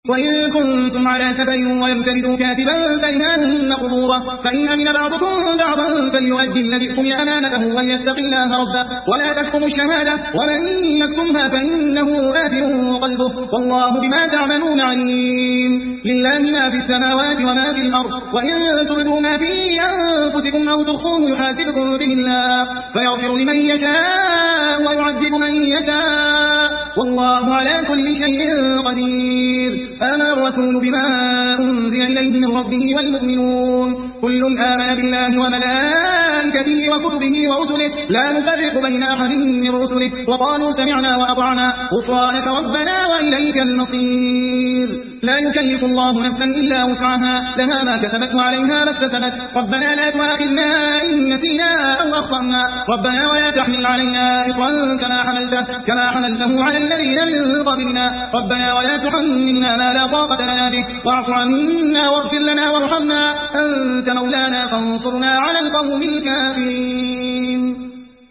وإن كنتم على سفر ويمتلدوا كاتبا فإيمان مقبورة فإن أمن بعضكم بعضا فليؤدي الذي اؤتمن أمانته وليتق الله ربه ولا تكتموا الشهادة ومن يكتمها فإنه آثم قلبه والله بما تعملون عليم. لله ما في السماوات وما في الأرض وإن تبدوا ما في أنفسكم أو تخفوه يحاسبكم به الله فيغفر لمن يشاء ويعذب من يشاء والله على كل شيء قدير. آمن الرسول بما أنزل إليه من ربه والمؤمنون كل آمن بالله وملائكته وكتبه ورسله لا نفرق بين أحد من رسله وقالوا سمعنا وأطعنا غفرانك ربنا وإليك المصير. لا يكلف الله نفسا إلا وسعها لها ما كسبت وعليها ما اكتسبت ربنا لا تؤاخذنا إن نسينا أو أخطأنا ربنا ولا تحمل علينا إصرا كما حملته على الذين من قبلنا ربنا ولا تحملنا ما لا طاقة لنا به واعف عنا واغفر لنا وارحمنا أنت مولانا فانصرنا على القوم الكافرين.